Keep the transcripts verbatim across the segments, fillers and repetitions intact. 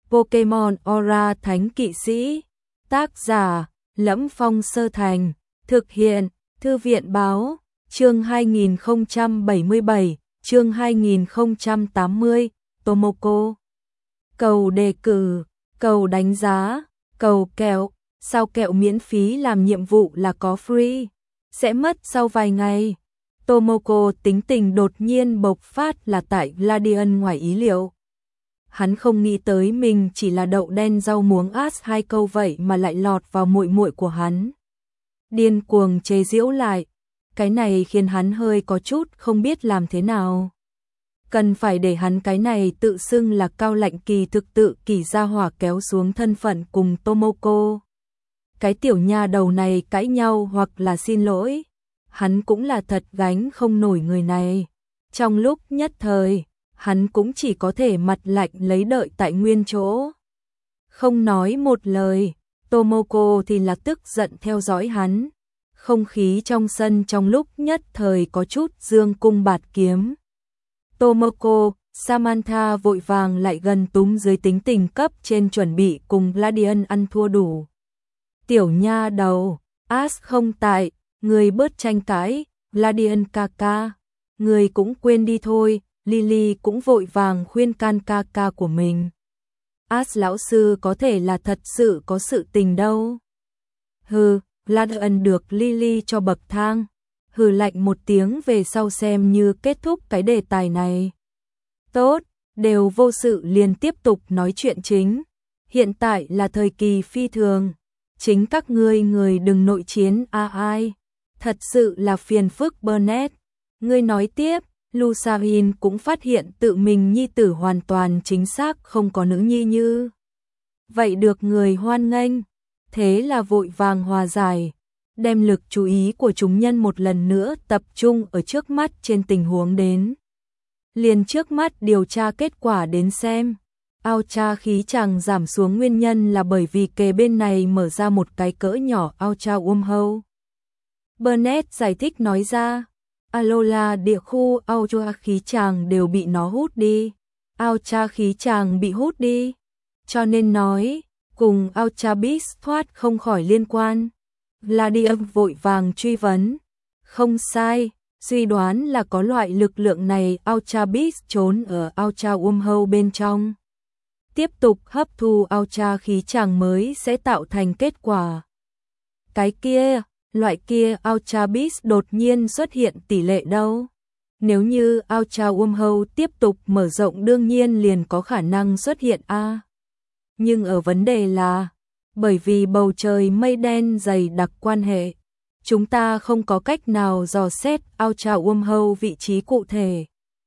Pokemon Aura Thánh Kỵ Sĩ. Tác giả: Lẫm Phong Sơ Thành. Thực hiện: Thư viện báo. Chương hai nghìn không trăm bảy mươi bảy, chương hai nghìn không trăm tám mươi, Tomoko. Cầu đề cử, cầu đánh giá, cầu kẹo, sao kẹo miễn phí làm nhiệm vụ là có free, sẽ mất sau vài ngày. Tomoko tính tình đột nhiên bộc phát là tại Gladian ngoài ý liệu. Hắn không nghĩ tới mình chỉ là đậu đen rau muống ass hai câu vậy mà lại lọt vào muội muội của hắn. Điên cuồng chế giễu lại, cái này khiến hắn hơi có chút không biết làm thế nào. Cần phải để hắn cái này tự xưng là cao lạnh kỳ thực tự kỳ gia hỏa kéo xuống thân phận cùng Tomoko. Cái tiểu nha đầu này cãi nhau hoặc là xin lỗi, hắn cũng là thật gánh không nổi người này. Trong lúc nhất thời, hắn cũng chỉ có thể mặt lạnh lấy đợi tại nguyên chỗ. Không nói một lời, Tomoko thì là tức giận theo dõi hắn. Không khí trong sân trong lúc nhất thời có chút dương cung bạt kiếm. Tomoko, Samantha vội vàng lại gần túm dưới tính tình cấp trên chuẩn bị cùng Gladian ăn thua đủ. Tiểu nha đầu, Ash không tại, người bớt tranh cãi, Gladian ca ca, người cũng quên đi thôi. Lily cũng vội vàng khuyên can ca ca của mình. Ash lão sư có thể là thật sự có sự tình đâu. Hừ, Gladian được Lily cho bậc thang. Hừ lạnh một tiếng về sau xem như kết thúc cái đề tài này. Tốt, đều vô sự liền tiếp tục nói chuyện chính. Hiện tại là thời kỳ phi thường. Chính các ngươi người đừng nội chiến a ai. Thật sự là phiền phức Burnett. Ngươi nói tiếp. Lusarin cũng phát hiện tự mình nhi tử hoàn toàn chính xác không có nữ nhi như vậy được người hoan nghênh, thế là vội vàng hòa giải, đem lực chú ý của chúng nhân một lần nữa tập trung ở trước mắt trên tình huống đến. Liền trước mắt điều tra kết quả đến xem, ao cha khí chàng giảm xuống nguyên nhân là bởi vì kề bên này mở ra một cái cỡ nhỏ ao cha wormhole. Burnett giải thích nói ra. Alola địa khu ao cha khí chàng đều bị nó hút đi. Ao cha khí chàng bị hút đi. Cho nên nói, cùng ao cha Beast thoát không khỏi liên quan. Gladium vội vàng truy vấn. Không sai, suy đoán là có loại lực lượng này ao cha Beast trốn ở ao cha wormhole bên trong. Tiếp tục hấp thu ao cha khí chàng mới sẽ tạo thành kết quả. Cái kia... Loại kia Ultra Beast đột nhiên xuất hiện tỷ lệ đâu? Nếu như Ultra Wormhole tiếp tục mở rộng đương nhiên liền có khả năng xuất hiện a. Nhưng ở vấn đề là, bởi vì bầu trời mây đen dày đặc quan hệ, chúng ta không có cách nào dò xét Ultra Wormhole vị trí cụ thể.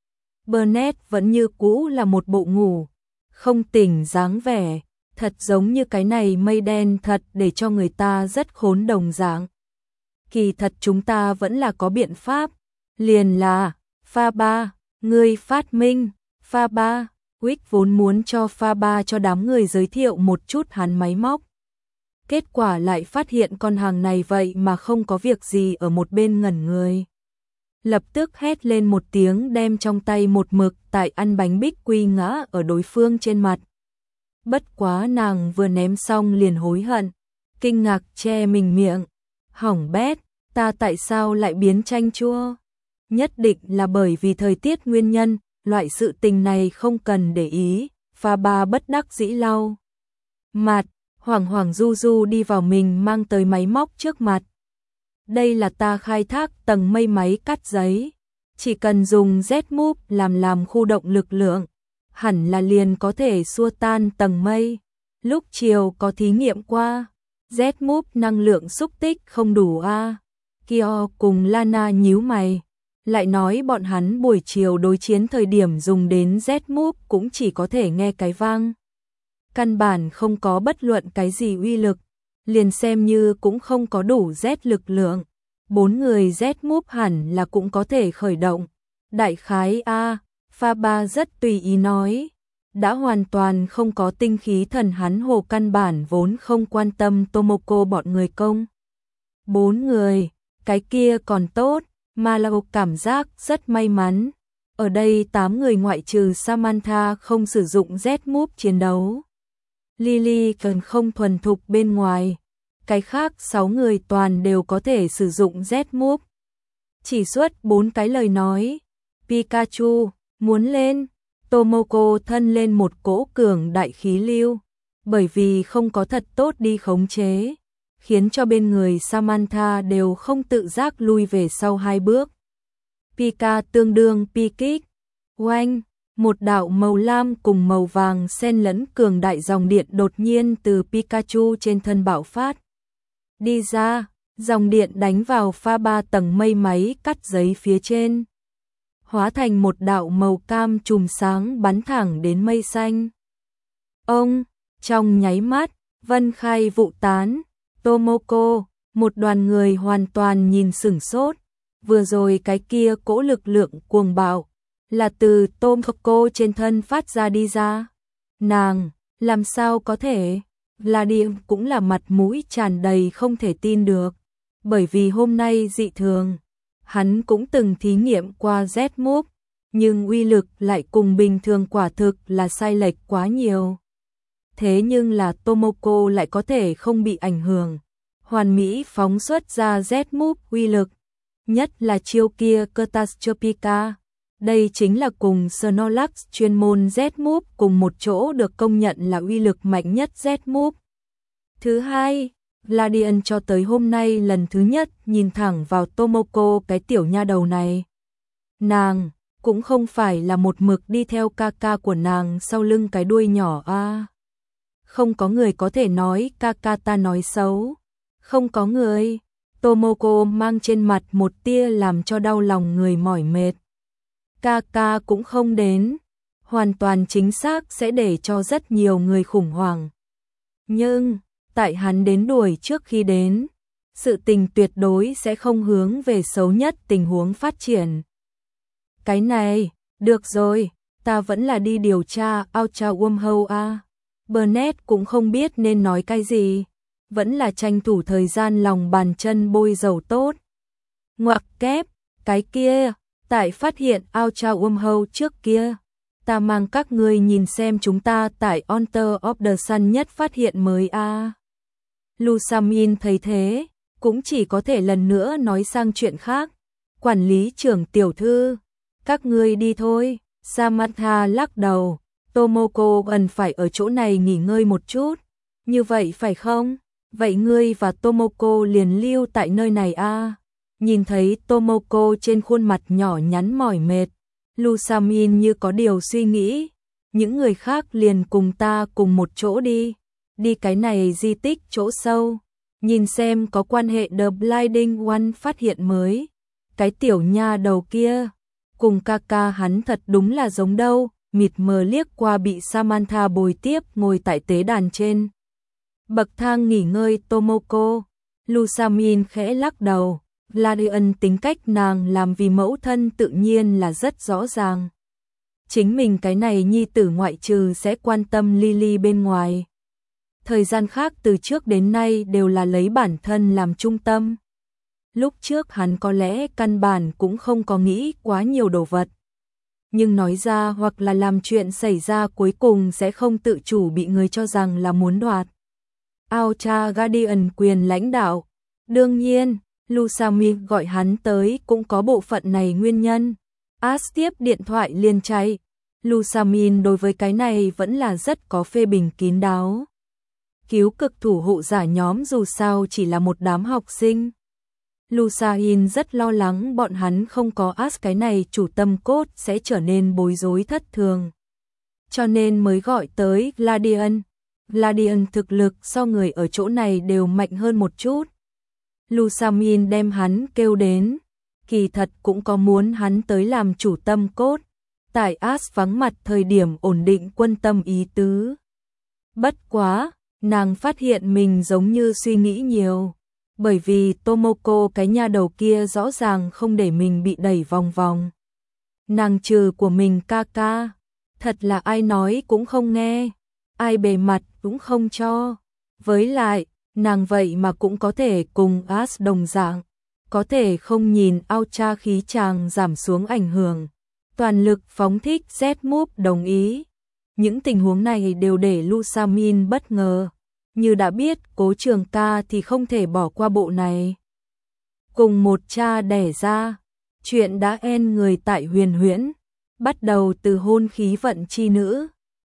Burnett vẫn như cũ là một bộ ngủ, không tỉnh dáng vẻ, thật giống như cái này mây đen thật để cho người ta rất khốn đồng dạng. Kỳ thật chúng ta vẫn là có biện pháp, liền là, pha ba, người phát minh, pha ba, Wick vốn muốn cho pha ba cho đám người giới thiệu một chút hắn máy móc. Kết quả lại phát hiện con hàng này vậy mà không có việc gì ở một bên ngẩn người. Lập tức hét lên một tiếng đem trong tay một mực tại ăn bánh bích quy ngã ở đối phương trên mặt. Bất quá nàng vừa ném xong liền hối hận, kinh ngạc che mình miệng. Hỏng bét, ta tại sao lại biến chanh chua? Nhất định là bởi vì thời tiết nguyên nhân, loại sự tình này không cần để ý, pha ba bất đắc dĩ lau. Mặt, hoảng hoảng du du đi vào mình mang tới máy móc trước mặt. Đây là ta khai thác tầng mây máy cắt giấy. Chỉ cần dùng Z-Move làm làm khu động lực lượng, hẳn là liền có thể xua tan tầng mây. Lúc chiều có thí nghiệm qua. Z-Move năng lượng xúc tích không đủ a. À. Kyo cùng Lana nhíu mày, lại nói bọn hắn buổi chiều đối chiến thời điểm dùng đến Z-Move cũng chỉ có thể nghe cái vang. Căn bản không có bất luận cái gì uy lực, liền xem như cũng không có đủ Z lực lượng. Bốn người Z-Move hẳn là cũng có thể khởi động. Đại khái a, à, pha ba rất tùy ý nói. Đã hoàn toàn không có tinh khí thần hắn hồ căn bản vốn không quan tâm Tomoko bọn người công. Bốn người, cái kia còn tốt, Malao cảm giác rất may mắn. Ở đây tám người ngoại trừ Samantha không sử dụng Z-Move chiến đấu. Lily cần không thuần thục bên ngoài. Cái khác sáu người toàn đều có thể sử dụng Z-Move. Chỉ xuất bốn cái lời nói. Pikachu, muốn lên. Tomoko thân lên một cỗ cường đại khí lưu. Bởi vì không có thật tốt đi khống chế, khiến cho bên người Samantha đều không tự giác lui về sau hai bước. Pika tương đương Pikik. Oanh, một đạo màu lam cùng màu vàng xen lẫn cường đại dòng điện đột nhiên từ Pikachu trên thân bạo phát. Đi ra, dòng điện đánh vào pha ba tầng mây máy cắt giấy phía trên. Hóa thành một đạo màu cam chùm sáng bắn thẳng đến mây xanh. Ông, trong nháy mắt, vân khai vụ tán. Tomoko, một đoàn người hoàn toàn nhìn sửng sốt. Vừa rồi cái kia cỗ lực lượng cuồng bạo là từ Tomoko trên thân phát ra đi ra. Nàng, làm sao có thể? Vladim cũng là mặt mũi tràn đầy không thể tin được. Bởi vì hôm nay dị thường, hắn cũng từng thí nghiệm qua Z-Move, nhưng uy lực lại cùng bình thường quả thực là sai lệch quá nhiều. Thế nhưng là Tomoko lại có thể không bị ảnh hưởng, hoàn mỹ phóng xuất ra Z-Move uy lực, nhất là chiêu kia Catastrophica. Đây chính là cùng Snorlax chuyên môn Z-Move cùng một chỗ được công nhận là uy lực mạnh nhất Z-Move. Thứ hai, Vladian cho tới hôm nay lần thứ nhất nhìn thẳng vào Tomoko cái tiểu nha đầu này. Nàng cũng không phải là một mực đi theo ca ca của nàng sau lưng cái đuôi nhỏ a. À. Không có người có thể nói ca ca ta nói xấu. Không có người. Tomoko mang trên mặt một tia làm cho đau lòng người mỏi mệt. Ca ca cũng không đến. Hoàn toàn chính xác sẽ để cho rất nhiều người khủng hoảng. Nhưng, tại hắn đến đuổi trước khi đến, sự tình tuyệt đối sẽ không hướng về xấu nhất tình huống phát triển. Cái này, được rồi, ta vẫn là đi điều tra Ultra Wormhole a. Burnett cũng không biết nên nói cái gì, vẫn là tranh thủ thời gian lòng bàn chân bôi dầu tốt. Ngoặc kép, cái kia, tại phát hiện Ultra Wormhole trước kia, ta mang các ngươi nhìn xem chúng ta tại Honor of the Sun nhất phát hiện mới a. Lusamin thấy thế, cũng chỉ có thể lần nữa nói sang chuyện khác. Quản lý trưởng tiểu thư, các ngươi đi thôi. Samantha lắc đầu, Tomoko gần phải ở chỗ này nghỉ ngơi một chút. Như vậy phải không? Vậy ngươi và Tomoko liền lưu tại nơi này a. Nhìn thấy Tomoko trên khuôn mặt nhỏ nhắn mỏi mệt, Lusamin như có điều suy nghĩ. Những người khác liền cùng ta cùng một chỗ đi. Đi cái này di tích chỗ sâu, nhìn xem có quan hệ The Blinding One phát hiện mới. Cái tiểu nha đầu kia, cùng ca ca hắn thật đúng là giống đâu, mịt mờ liếc qua bị Samantha bồi tiếp ngồi tại tế đàn trên. Bậc thang nghỉ ngơi Tomoko, Lusamin khẽ lắc đầu, Vladian tính cách nàng làm vì mẫu thân tự nhiên là rất rõ ràng. Chính mình cái này nhi tử ngoại trừ sẽ quan tâm Lily bên ngoài. Thời gian khác từ trước đến nay đều là lấy bản thân làm trung tâm. Lúc trước hắn có lẽ căn bản cũng không có nghĩ quá nhiều đồ vật. Nhưng nói ra hoặc là làm chuyện xảy ra cuối cùng sẽ không tự chủ bị người cho rằng là muốn đoạt. Ultra Guardian quyền lãnh đạo. Đương nhiên, Lusamin gọi hắn tới cũng có bộ phận này nguyên nhân. Ash tiếp điện thoại liền chạy. Lusamin đối với cái này vẫn là rất có phê bình kín đáo. Cứu cực thủ hộ giả nhóm dù sao chỉ là một đám học sinh. Lusain rất lo lắng bọn hắn không có Ash cái này chủ tâm cốt sẽ trở nên bối rối thất thường. Cho nên mới gọi tới Vladian. Vladian thực lực so người ở chỗ này đều mạnh hơn một chút. Lusamin đem hắn kêu đến. Kỳ thật cũng có muốn hắn tới làm chủ tâm cốt. Tại Ash vắng mặt thời điểm ổn định quân tâm ý tứ. Bất quá, nàng phát hiện mình giống như suy nghĩ nhiều. Bởi vì Tomoko cái nha đầu kia rõ ràng không để mình bị đẩy vòng vòng. Nàng trừ của mình ca ca, thật là ai nói cũng không nghe, ai bề mặt cũng không cho. Với lại, nàng vậy mà cũng có thể cùng Ash đồng dạng, có thể không nhìn Ultra khí tràng giảm xuống ảnh hưởng, toàn lực phóng thích Z-Move đồng ý. Những tình huống này đều để Lusamin bất ngờ. Như đã biết, Cố Trường Ca thì không thể bỏ qua bộ này. Cùng một cha đẻ ra, chuyện đã en người tại Huyền Huyễn, bắt đầu từ hôn khí vận chi nữ,